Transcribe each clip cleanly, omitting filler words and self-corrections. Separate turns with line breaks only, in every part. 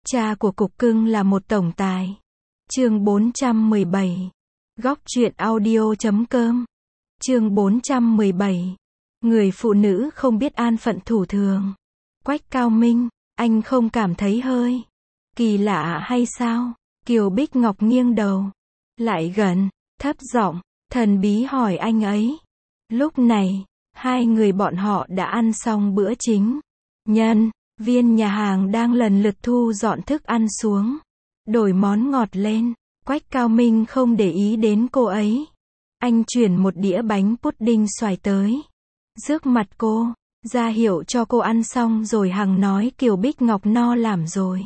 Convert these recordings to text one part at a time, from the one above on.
Cha của cục cưng là một tổng tài. Chương 417. Góc truyện audio.com. Chương 417. Người phụ nữ không biết an phận thủ thường. Quách Cao Minh, anh không cảm thấy hơi kỳ lạ hay sao? Kiều Bích Ngọc nghiêng đầu lại gần, thấp giọng, thần bí hỏi anh ấy. Lúc này, hai người bọn họ đã ăn xong bữa chính. Nhân viên nhà hàng đang lần lượt thu dọn thức ăn xuống, đổi món ngọt lên. Quách Cao Minh không để ý đến cô ấy. Anh chuyển một đĩa bánh pudding xoài tới trước mặt cô, ra hiệu cho cô ăn xong rồi hằng nói Kiều Bích Ngọc no làm rồi.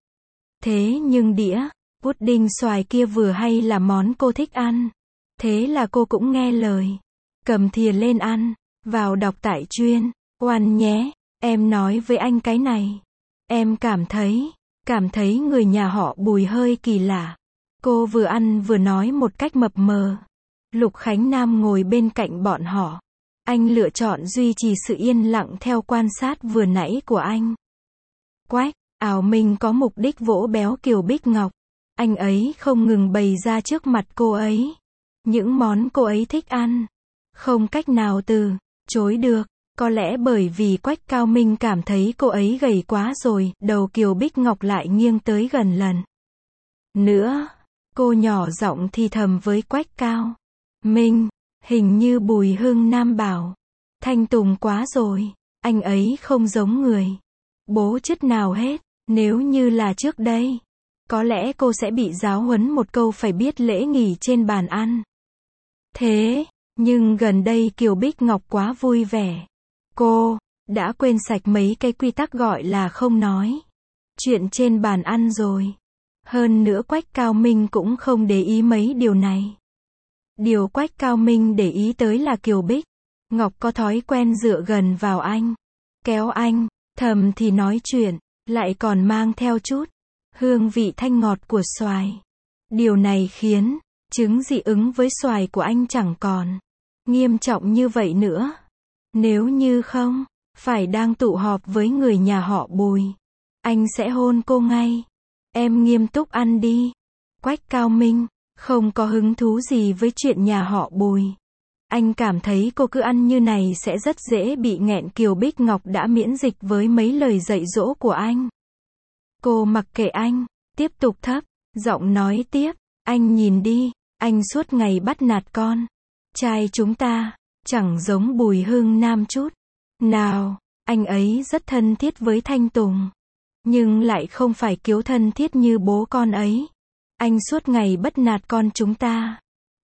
Thế nhưng đĩa pudding xoài kia vừa hay là món cô thích ăn. Thế là cô cũng nghe lời, cầm thìa lên ăn. Vào đọc tại chuyên oan nhé, em nói với anh cái này. Em cảm thấy người nhà họ Bùi hơi kỳ lạ. Cô vừa ăn vừa nói một cách mập mờ. Lục Khánh Nam ngồi bên cạnh bọn họ. Anh lựa chọn duy trì sự yên lặng theo quan sát vừa nãy của anh. Quách Ảo Minh có mục đích vỗ béo Kiều Bích Ngọc. Anh ấy không ngừng bày ra trước mặt cô ấy những món cô ấy thích ăn. Không cách nào từ chối được. Có lẽ bởi vì Quách Cao Minh cảm thấy cô ấy gầy quá rồi, đầu Kiều Bích Ngọc lại nghiêng tới gần lần nữa. Cô nhỏ giọng thì thầm với Quách Cao Minh, hình như Bùi Hưng Nam bảo Thanh Tùng quá rồi, anh ấy không giống người bố chất nào hết. Nếu như là trước đây, có lẽ cô sẽ bị giáo huấn một câu phải biết lễ nghỉ trên bàn ăn. Thế nhưng gần đây Kiều Bích Ngọc quá vui vẻ. Cô đã quên sạch mấy cái quy tắc gọi là không nói chuyện trên bàn ăn rồi. Hơn nữa Quách Cao Minh cũng không để ý mấy điều này. Điều Quách Cao Minh để ý tới là Kiều Bích Ngọc có thói quen dựa gần vào anh, kéo anh, thầm thì nói chuyện, lại còn mang theo chút hương vị thanh ngọt của xoài. Điều này khiến chứng dị ứng với xoài của anh chẳng còn nghiêm trọng như vậy nữa. Nếu như không phải đang tụ họp với người nhà họ Bùi, anh sẽ hôn cô ngay. Em nghiêm túc ăn đi. Quách Cao Minh không có hứng thú gì với chuyện nhà họ Bùi. Anh cảm thấy cô cứ ăn như này sẽ rất dễ bị nghẹn. Kiều Bích Ngọc đã miễn dịch với mấy lời dạy dỗ của anh. Cô mặc kệ anh, tiếp tục thấp giọng nói tiếp. Anh nhìn đi, anh suốt ngày bắt nạt con trai chúng ta, chẳng giống Bùi Hưng Nam chút nào. Anh ấy rất thân thiết với Thanh Tùng, nhưng lại không phải kiểu thân thiết như bố con ấy. Anh suốt ngày bắt nạt con chúng ta.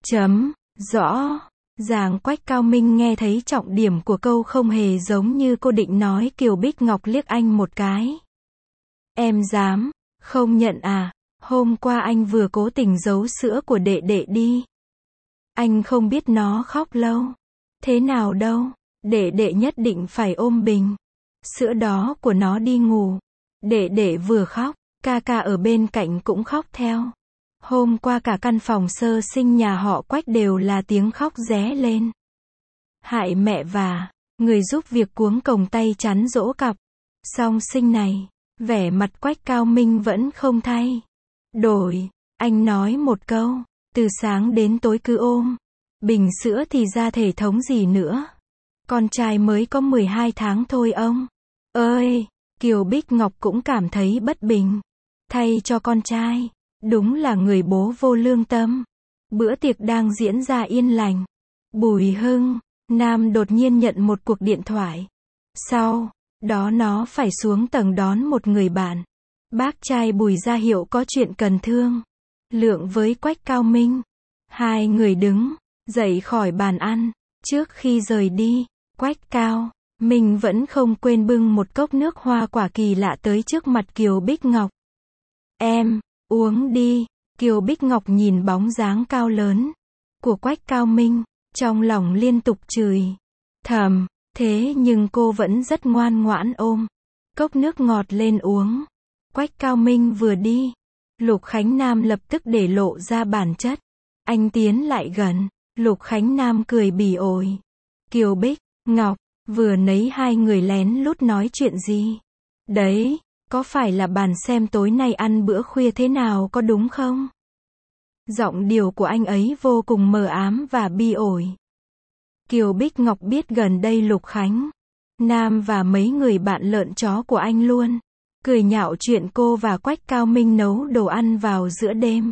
Rõ ràng Quách Cao Minh nghe thấy trọng điểm của câu không hề giống như cô định nói. Kiều Bích Ngọc liếc anh một cái. Em dám không nhận à? Hôm qua anh vừa cố tình giấu sữa của đệ đệ đi. Anh không biết nó khóc lâu thế nào đâu. Đệ đệ nhất định phải ôm bình sữa đó của nó đi ngủ. Đệ đệ vừa khóc, ca ca ở bên cạnh cũng khóc theo. Hôm qua cả căn phòng sơ sinh nhà họ Quách đều là tiếng khóc ré lên. Hại mẹ và người giúp việc cuống còng tay chắn dỗ cặp song sinh này. Vẻ mặt Quách Cao Minh vẫn không thay đổi. Anh nói một câu, từ sáng đến tối cứ ôm bình sữa thì ra thể thống gì nữa. Con trai mới có 12 tháng thôi ông ơi. Kiều Bích Ngọc cũng cảm thấy bất bình thay cho con trai. Đúng là người bố vô lương tâm. Bữa tiệc đang diễn ra yên lành. Bùi Hưng Nam đột nhiên nhận một cuộc điện thoại. Sau đó nó phải xuống tầng đón một người bạn. Bác trai Bùi ra hiệu có chuyện cần thương lượng với Quách Cao Minh. Hai người đứng dậy khỏi bàn ăn. Trước khi rời đi, Quách Cao Minh vẫn không quên bưng một cốc nước hoa quả kỳ lạ tới trước mặt Kiều Bích Ngọc. Em uống đi. Kiều Bích Ngọc nhìn bóng dáng cao lớn của Quách Cao Minh, trong lòng liên tục chửi thầm. Thế nhưng cô vẫn rất ngoan ngoãn ôm cốc nước ngọt lên uống. Quách Cao Minh vừa đi, Lục Khánh Nam lập tức để lộ ra bản chất. Anh tiến lại gần. Lục Khánh Nam cười bỉ ổi. Kiều Bích Ngọc, vừa nãy hai người lén lút nói chuyện gì đấy? Có phải là bàn xem tối nay ăn bữa khuya thế nào có đúng không? Giọng điệu của anh ấy vô cùng mờ ám và bi ổi. Kiều Bích Ngọc biết gần đây Lục Khánh Nam và mấy người bạn lợn chó của anh luôn cười nhạo chuyện cô và Quách Cao Minh nấu đồ ăn vào giữa đêm.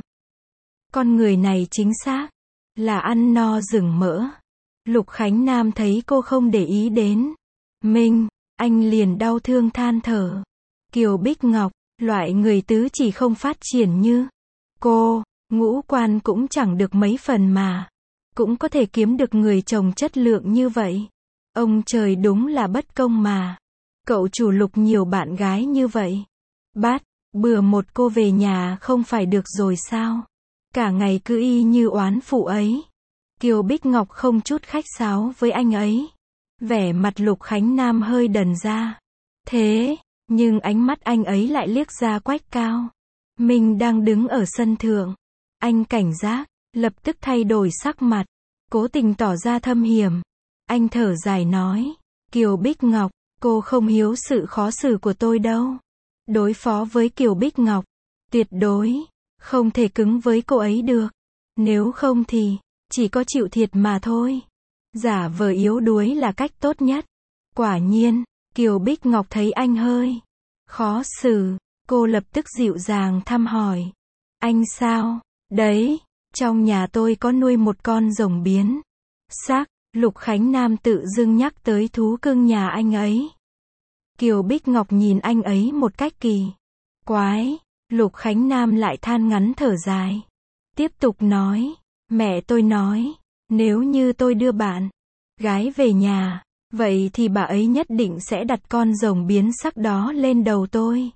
Con người này chính xác là ăn no rừng mỡ. Lục Khánh Nam thấy cô không để ý đến mình, anh liền đau thương than thở. Kiều Bích Ngọc, loại người tứ chỉ không phát triển như cô, ngũ quan cũng chẳng được mấy phần mà cũng có thể kiếm được người chồng chất lượng như vậy. Ông trời đúng là bất công mà. Cậu chủ Lục nhiều bạn gái như vậy. Bắt bừa một cô về nhà không phải được rồi sao? Cả ngày cứ y như oán phụ ấy. Kiều Bích Ngọc không chút khách sáo với anh ấy. Vẻ mặt Lục Khánh Nam hơi đần ra. Thế, nhưng ánh mắt anh ấy lại liếc ra Quách Cao Minh đang đứng ở sân thượng. Anh cảnh giác, lập tức thay đổi sắc mặt, cố tình tỏ ra thâm hiểm. Anh thở dài nói, Kiều Bích Ngọc, cô không hiểu sự khó xử của tôi đâu. Đối phó với Kiều Bích Ngọc, tuyệt đối không thể cứng với cô ấy được. Nếu không thì chỉ có chịu thiệt mà thôi. Giả vờ yếu đuối là cách tốt nhất. Quả nhiên, Kiều Bích Ngọc thấy anh hơi khó xử, cô lập tức dịu dàng thăm hỏi. Anh sao? Đấy, trong nhà tôi có nuôi một con rồng biến sắc. Lục Khánh Nam tự dưng nhắc tới thú cưng nhà anh ấy. Kiều Bích Ngọc nhìn anh ấy một cách kỳ quái. Lục Khánh Nam lại than ngắn thở dài. Tiếp tục nói, mẹ tôi nói, nếu như tôi đưa bạn gái về nhà, vậy thì bà ấy nhất định sẽ đặt con rồng biến sắc đó lên đầu tôi.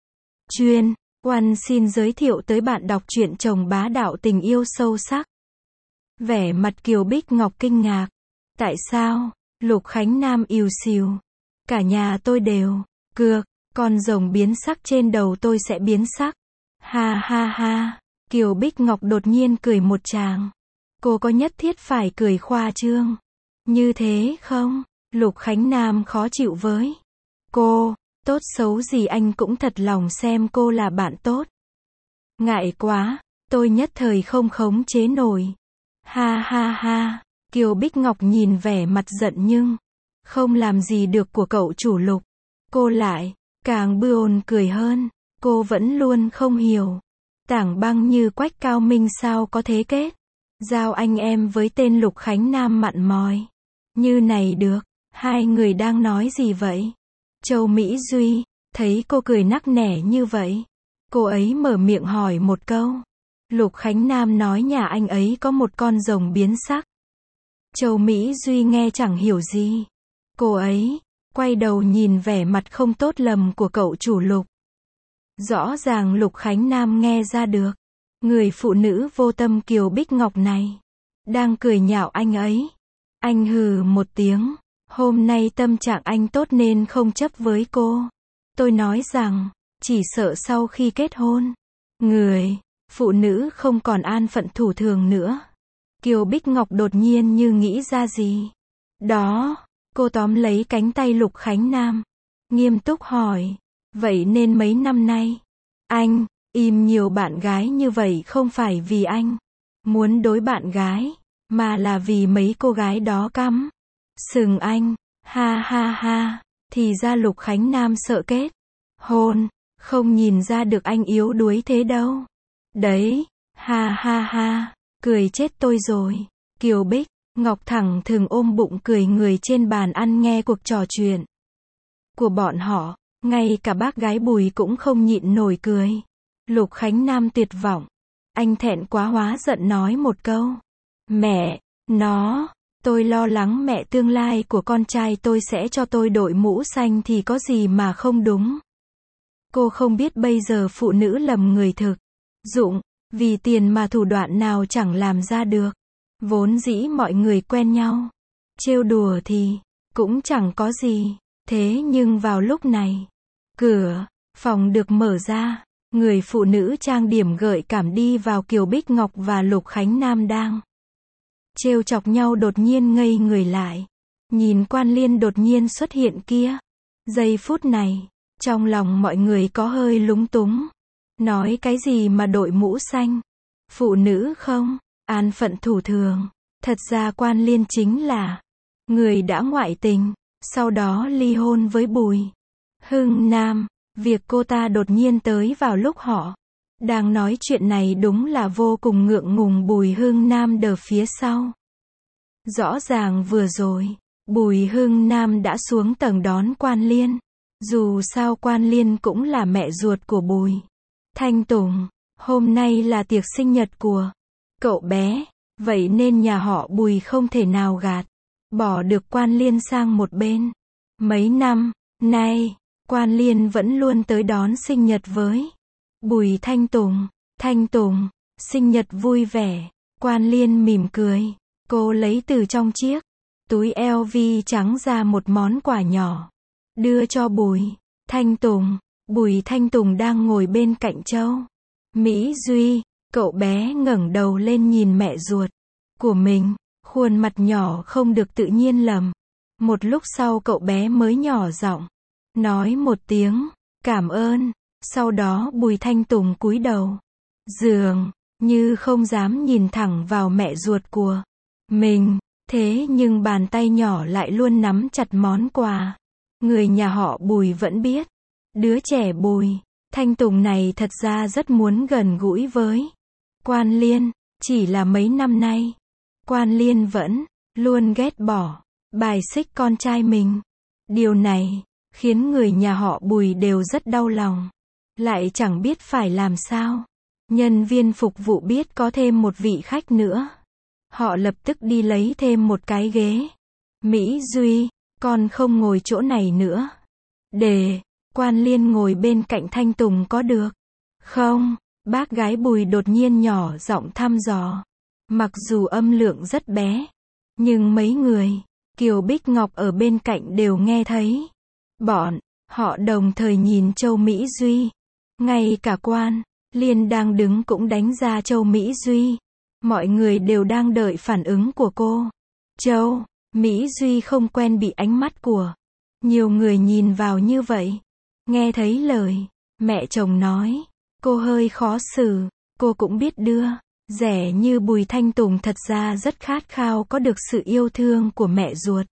Chuyên Oan xin giới thiệu tới bạn đọc truyện chồng bá đạo tình yêu sâu sắc. Vẻ mặt Kiều Bích Ngọc kinh ngạc. Tại sao? Lục Khánh Nam ìu xìu. Cả nhà tôi đều cược, con rồng biến sắc trên đầu tôi sẽ biến sắc. Ha ha ha. Kiều Bích Ngọc đột nhiên cười một tràng. Cô có nhất thiết phải cười khoa trương như thế không? Lục Khánh Nam khó chịu với cô. Tốt xấu gì anh cũng thật lòng xem cô là bạn tốt. Ngại quá, tôi nhất thời không khống chế nổi. Ha ha ha. Kiều Bích Ngọc nhìn vẻ mặt giận nhưng không làm gì được của cậu chủ Lục. Cô lại càng bươn cười hơn. Cô vẫn luôn không hiểu. Tảng băng như Quách Cao Minh sao có thế kết giao anh em với tên Lục Khánh Nam mặn mòi như này được. Hai người đang nói gì vậy? Châu Mỹ Duy thấy cô cười nắc nẻ như vậy, cô ấy mở miệng hỏi một câu. Lục Khánh Nam nói nhà anh ấy có một con rồng biến sắc. Châu Mỹ Duy nghe chẳng hiểu gì. Cô ấy quay đầu nhìn vẻ mặt không tốt lầm của cậu chủ Lục. Rõ ràng Lục Khánh Nam nghe ra được. Người phụ nữ vô tâm Kiều Bích Ngọc này đang cười nhạo anh ấy. Anh hừ một tiếng. Hôm nay tâm trạng anh tốt nên không chấp với cô. Tôi nói rằng, chỉ sợ sau khi kết hôn, người phụ nữ không còn an phận thủ thường nữa. Kiều Bích Ngọc đột nhiên như nghĩ ra gì đó. Cô tóm lấy cánh tay Lục Khánh Nam, nghiêm túc hỏi. Vậy nên mấy năm nay, anh im nhiều bạn gái như vậy không phải vì anh muốn đối bạn gái, mà là vì mấy cô gái đó cắm sừng anh. Ha ha ha. Thì ra Lục Khánh Nam sợ kết hôn, không nhìn ra được anh yếu đuối thế đâu. Đấy, ha ha ha. Cười chết tôi rồi. Kiều Bích Ngọc thẳng thừng ôm bụng cười người trên bàn ăn nghe cuộc trò chuyện của bọn họ. Ngay cả bác gái Bùi cũng không nhịn nổi cười. Lục Khánh Nam tuyệt vọng. Anh thẹn quá hóa giận nói một câu. Mẹ nó, tôi lo lắng mẹ tương lai của con trai tôi sẽ cho tôi đội mũ xanh thì có gì mà không đúng. Cô không biết bây giờ phụ nữ lầm người thực dụng, vì tiền mà thủ đoạn nào chẳng làm ra được. Vốn dĩ mọi người quen nhau, trêu đùa thì cũng chẳng có gì. Thế nhưng vào lúc này, cửa phòng được mở ra, người phụ nữ trang điểm gợi cảm đi vào. Kiều Bích Ngọc và Lục Khánh Nam đang trêu chọc nhau đột nhiên ngây người lại. Nhìn Quan Liên đột nhiên xuất hiện kia. Giây phút này, Trong lòng mọi người có hơi lúng túng. Nói cái gì mà đội mũ xanh? Phụ nữ không? An phận thủ thường. Thật ra Quan Liên chính là người đã ngoại tình, sau đó ly hôn với Bùi Hưng Nam. Việc cô ta đột nhiên tới vào lúc họ đang nói chuyện này đúng là vô cùng ngượng ngùng. Bùi Hưng Nam đờ phía sau. Rõ ràng vừa rồi, Bùi Hưng Nam đã xuống tầng đón Quan Liên. Dù sao Quan Liên cũng là mẹ ruột của Bùi Thanh Tùng. Hôm nay là tiệc sinh nhật của cậu bé, vậy nên nhà họ Bùi không thể nào gạt bỏ được Quan Liên sang một bên. Mấy năm nay, Quan Liên vẫn luôn tới đón sinh nhật với Bùi Thanh Tùng. Thanh Tùng, sinh nhật vui vẻ. Quan Liên mỉm cười. Cô lấy từ trong chiếc túi LV trắng ra một món quà nhỏ, đưa cho Bùi Thanh Tùng. Bùi Thanh Tùng đang ngồi bên cạnh Châu Mỹ Duy. Cậu bé ngẩng đầu lên nhìn mẹ ruột của mình, khuôn mặt nhỏ không được tự nhiên lầm. Một lúc sau cậu bé mới nhỏ giọng nói một tiếng cảm ơn. Sau đó Bùi Thanh Tùng cúi đầu dường như không dám nhìn thẳng vào mẹ ruột của mình. Thế nhưng bàn tay nhỏ lại luôn nắm chặt món quà. Người nhà họ Bùi vẫn biết, đứa trẻ Bùi Thanh Tùng này thật ra rất muốn gần gũi với Quan Liên. Chỉ là mấy năm nay, Quan Liên vẫn luôn ghét bỏ, bài xích con trai mình. Điều này khiến người nhà họ Bùi đều rất đau lòng, lại chẳng biết phải làm sao. Nhân viên phục vụ biết có thêm một vị khách nữa, họ lập tức đi lấy thêm một cái ghế. Mỹ Duy, con không ngồi chỗ này nữa, để Quan Liên ngồi bên cạnh Thanh Tùng có được không? Bác gái Bùi đột nhiên nhỏ giọng thăm dò. Mặc dù âm lượng rất bé, nhưng mấy người Kiều Bích Ngọc ở bên cạnh đều nghe thấy. Bọn họ đồng thời nhìn Châu Mỹ Duy. Ngay cả Quan Liên đang đứng cũng đánh giá Châu Mỹ Duy. Mọi người đều đang đợi phản ứng của cô. Châu Mỹ Duy không quen bị ánh mắt của nhiều người nhìn vào như vậy. Nghe thấy lời mẹ chồng nói, cô hơi khó xử. Cô cũng biết đưa rẻ như Bùi Thanh Tùng thật ra rất khát khao có được sự yêu thương của mẹ ruột.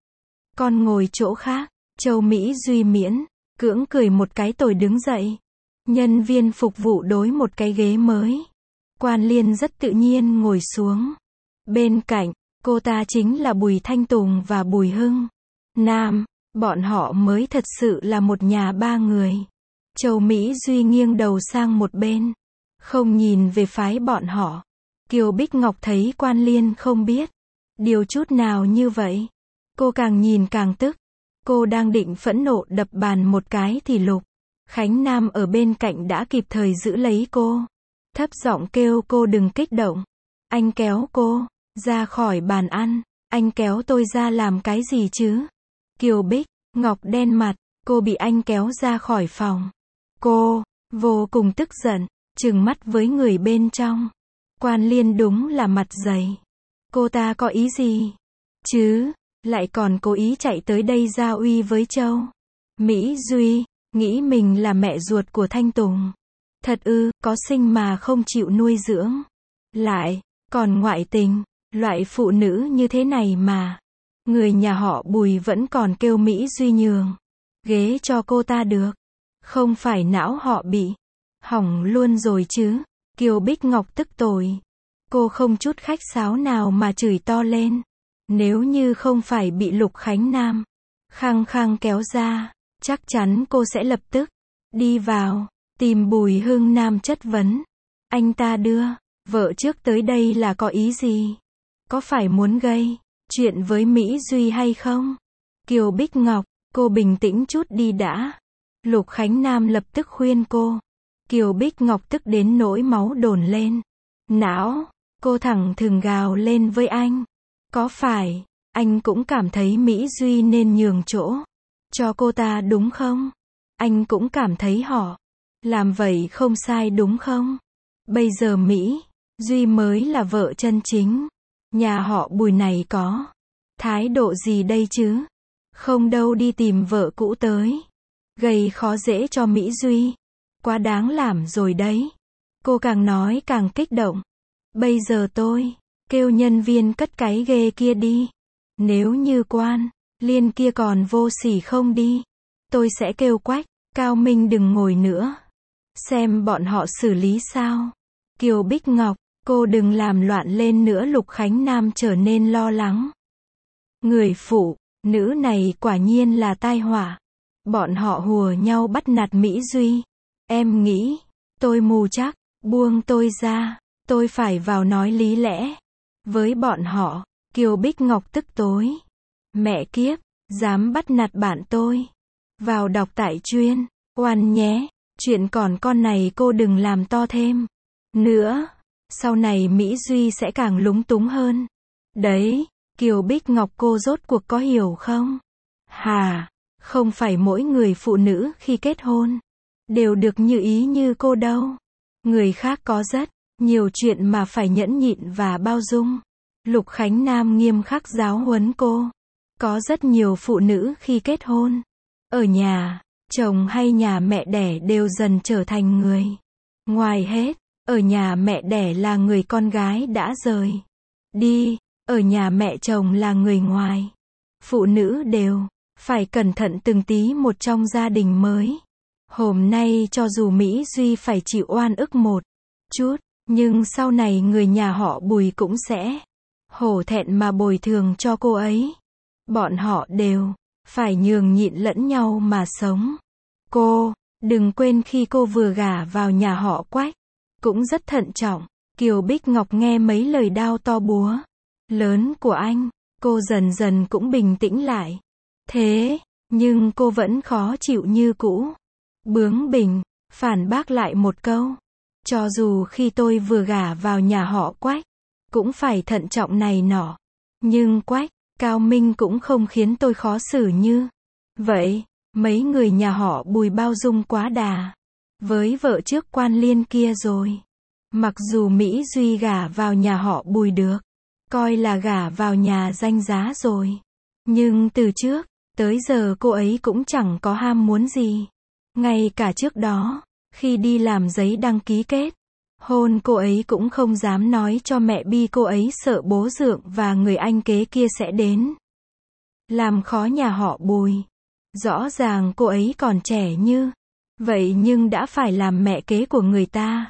Con ngồi chỗ khác. Châu Mỹ Duy miễn cưỡng cười một cái rồi đứng dậy. Nhân viên phục vụ đối một cái ghế mới. Quan Liên rất tự nhiên ngồi xuống. Bên cạnh cô ta chính là Bùi Thanh Tùng và Bùi Hưng Nam. Bọn họ mới thật sự là một nhà ba người. Châu Mỹ Duy nghiêng đầu sang một bên, không nhìn về phái bọn họ. Kiều Bích Ngọc thấy Quan Liên không biết điều chút nào như vậy, cô càng nhìn càng tức. Cô đang định phẫn nộ đập bàn một cái thì Lục Khánh Nam ở bên cạnh đã kịp thời giữ lấy cô, thấp giọng kêu cô đừng kích động. Anh kéo cô ra khỏi bàn ăn. Anh kéo tôi ra làm cái gì chứ? Kiều Bích Ngọc đen mặt. Cô bị anh kéo ra khỏi phòng. Cô vô cùng tức giận, trừng mắt với người bên trong. Quan Liên đúng là mặt dày. Cô ta có ý gì chứ? Lại còn cố ý chạy tới đây ra uy với Châu Mỹ Duy, nghĩ mình là mẹ ruột của Thanh Tùng. Thật ư, có sinh mà không chịu nuôi dưỡng, lại còn ngoại tình. Loại phụ nữ như thế này mà người nhà họ Bùi vẫn còn kêu Mỹ Duy nhường ghế cho cô ta được. Không phải não họ bị hỏng luôn rồi chứ? Kiều Bích Ngọc tức tồi. Cô không chút khách sáo nào mà chửi to lên. Nếu như không phải bị Lục Khánh Nam khăng khăng kéo ra, chắc chắn cô sẽ lập tức đi vào tìm Bùi Hưng Nam chất vấn. Anh ta đưa vợ trước tới đây là có ý gì? Có phải muốn gây chuyện với Mỹ Duy hay không? Kiều Bích Ngọc, cô bình tĩnh chút đi đã. Lục Khánh Nam lập tức khuyên cô. Kiều Bích Ngọc tức đến nỗi máu đồn lên não. Cô thẳng thừng gào lên với anh. Có phải anh cũng cảm thấy Mỹ Duy nên nhường chỗ cho cô ta đúng không? Anh cũng cảm thấy họ làm vậy không sai đúng không? Bây giờ Mỹ Duy mới là vợ chân chính. Nhà họ Bùi này có thái độ gì đây chứ? Không đâu đi tìm vợ cũ tới gây khó dễ cho Mỹ Duy. Quá đáng làm rồi đấy. Cô càng nói càng kích động. Bây giờ tôi kêu nhân viên cất cái ghê kia đi. Nếu như Quan Liên kia còn vô sỉ không đi, tôi sẽ kêu Quách Cao Minh đừng ngồi nữa. Xem bọn họ xử lý sao. Kiều Bích Ngọc, cô đừng làm loạn lên nữa. Lục Khánh Nam trở nên lo lắng. Người phụ nữ này quả nhiên là tai họa. Bọn họ hùa nhau bắt nạt Mỹ Duy. Em nghĩ, tôi mù chắc, buông tôi ra, tôi phải vào nói lý lẽ với bọn họ. Kiều Bích Ngọc tức tối. Mẹ kiếp, dám bắt nạt bạn tôi. Vào đọc tại Chuyên Oan nhé. Chuyện còn con này cô đừng làm to thêm nữa. Sau này Mỹ Duy sẽ càng lúng túng hơn. Đấy, Kiều Bích Ngọc cô rốt cuộc có hiểu không? Hà, không phải mỗi người phụ nữ khi kết hôn đều được như ý như cô đâu. Người khác có rất nhiều chuyện mà phải nhẫn nhịn và bao dung. Lục Khánh Nam nghiêm khắc giáo huấn cô. Có rất nhiều phụ nữ khi kết hôn, ở nhà chồng hay nhà mẹ đẻ đều dần trở thành người ngoài hết. Ở nhà mẹ đẻ là người con gái đã rời đi, ở nhà mẹ chồng là người ngoài. Phụ nữ đều phải cẩn thận từng tí một trong gia đình mới. Hôm nay cho dù Mỹ Duy phải chịu oan ức một chút, nhưng sau này người nhà họ Bùi cũng sẽ hổ thẹn mà bồi thường cho cô ấy. Bọn họ đều phải nhường nhịn lẫn nhau mà sống. Cô, đừng quên khi cô vừa gả vào nhà họ Quách, cũng rất thận trọng. Kiều Bích Ngọc nghe mấy lời đao to búa lớn của anh, cô dần dần cũng bình tĩnh lại. Thế, nhưng cô vẫn khó chịu như cũ. Bướng bỉnh, phản bác lại một câu. Cho dù khi tôi vừa gả vào nhà họ Quách, cũng phải thận trọng này nọ. Nhưng Quách Cao Minh cũng không khiến tôi khó xử như vậy. Mấy người nhà họ Bùi bao dung quá đà với vợ trước Quan Liên kia rồi. Mặc dù Mỹ Duy gả vào nhà họ Bùi được coi là gả vào nhà danh giá rồi, nhưng từ trước tới giờ cô ấy cũng chẳng có ham muốn gì. Ngay cả trước đó, khi đi làm giấy đăng ký kết hôn, cô ấy cũng không dám nói cho mẹ Bi. Cô ấy sợ bố Dượng và người anh kế kia sẽ đến làm khó nhà họ Bùi. Rõ ràng cô ấy còn trẻ như vậy nhưng đã phải làm mẹ kế của người ta.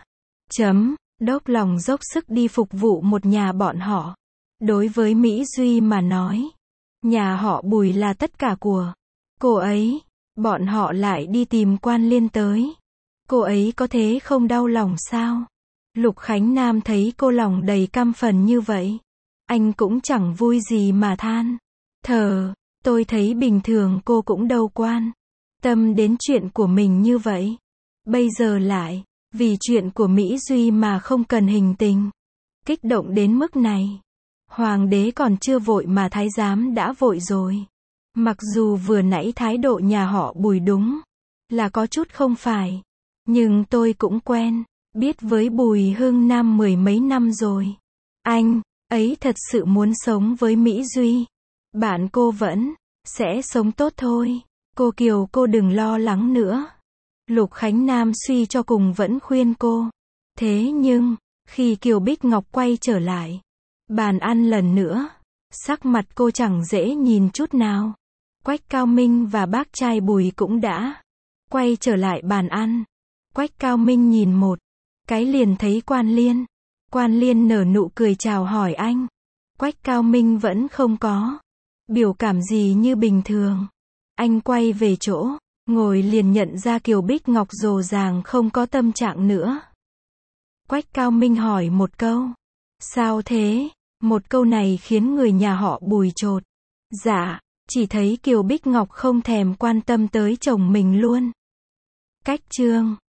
Đốc lòng dốc sức đi phục vụ một nhà bọn họ. Đối với Mỹ Duy mà nói, nhà họ Bùi là tất cả của cô ấy. Bọn họ lại đi tìm Quan Liên tới. Cô ấy có thế không đau lòng sao? Lục Khánh Nam thấy cô lòng đầy căm phẫn như vậy, anh cũng chẳng vui gì mà than thở. Tôi thấy bình thường cô cũng đâu quan tâm đến chuyện của mình như vậy. Bây giờ lại vì chuyện của Mỹ Duy mà không cần hình tình. Kích động đến mức này. Hoàng đế còn chưa vội mà thái giám đã vội rồi. Mặc dù vừa nãy thái độ nhà họ Bùi đúng là có chút không phải, nhưng tôi cũng quen biết với Bùi Hưng Nam mười mấy năm rồi. Anh ấy thật sự muốn sống với Mỹ Duy. Bạn cô vẫn sẽ sống tốt thôi. Cô Kiều, cô đừng lo lắng nữa. Lục Khánh Nam suy cho cùng vẫn khuyên cô. Thế nhưng, khi Kiều Bích Ngọc quay trở lại bàn ăn lần nữa, sắc mặt cô chẳng dễ nhìn chút nào. Quách Cao Minh và bác trai Bùi cũng đã quay trở lại bàn ăn. Quách Cao Minh nhìn một cái liền thấy Quan Liên. Quan Liên nở nụ cười chào hỏi anh. Quách Cao Minh vẫn không có biểu cảm gì như bình thường. Anh quay về chỗ ngồi liền nhận ra Kiều Bích Ngọc rồ ràng không có tâm trạng nữa. Quách Cao Minh hỏi một câu. Sao thế? Một câu này khiến người nhà họ Bùi chột dạ, chỉ thấy Kiều Bích Ngọc không thèm quan tâm tới chồng mình luôn. Cách chương